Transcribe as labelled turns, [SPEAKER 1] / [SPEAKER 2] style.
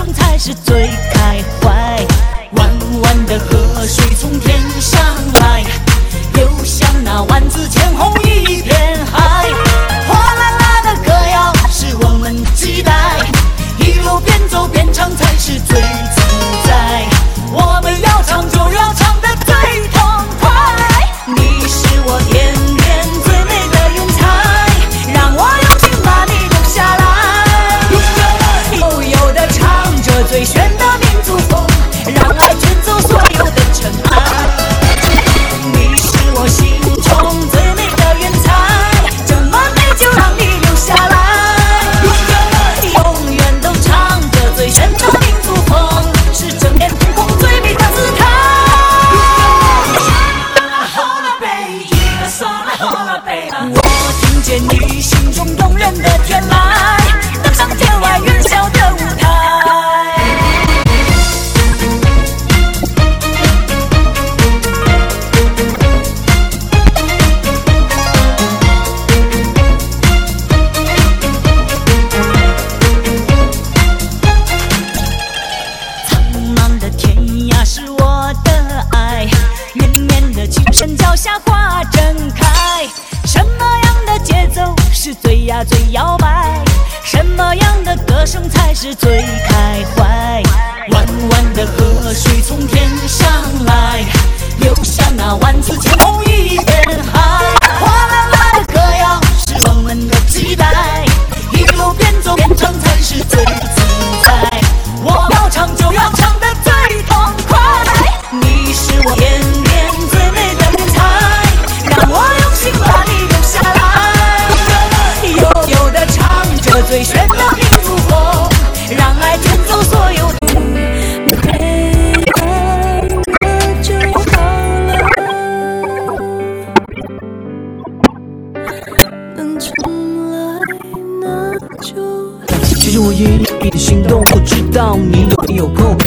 [SPEAKER 1] 声才是最开怀。弯弯的河水从天上来，流向那万紫千红一片海。哗啦啦的歌谣是我们期待，一路边走边唱才是最自在。我们要唱就要唱得最痛快，你是我天边最美的云彩，让我用心把你留下来。悠悠地唱着最炫的民族风，让爱卷走所有的尘埃。你是我心中最美的云彩，这么美就让你留下来。永远都唱着最炫的民族风，是整片天空最美的姿态。我听见你心中动人的天籁，登上天外云霄的舞台。青山脚下花正开，什么样的节奏是最呀最摇摆？什么样的歌声才是最开怀？弯弯的河水从天上来，流向那万紫千红一片海。哗啦啦的歌谣是我们的期待，一路边走边唱才是最自在。我要唱就要唱得最痛快，你是我天边最美的云彩，让我用心把你留下来。悠悠地唱着最炫的民族风，让爱卷走所有的
[SPEAKER 2] 没爱了就好了，能重来那就。
[SPEAKER 3] 其实我也有一点心动，不知道你有没有空？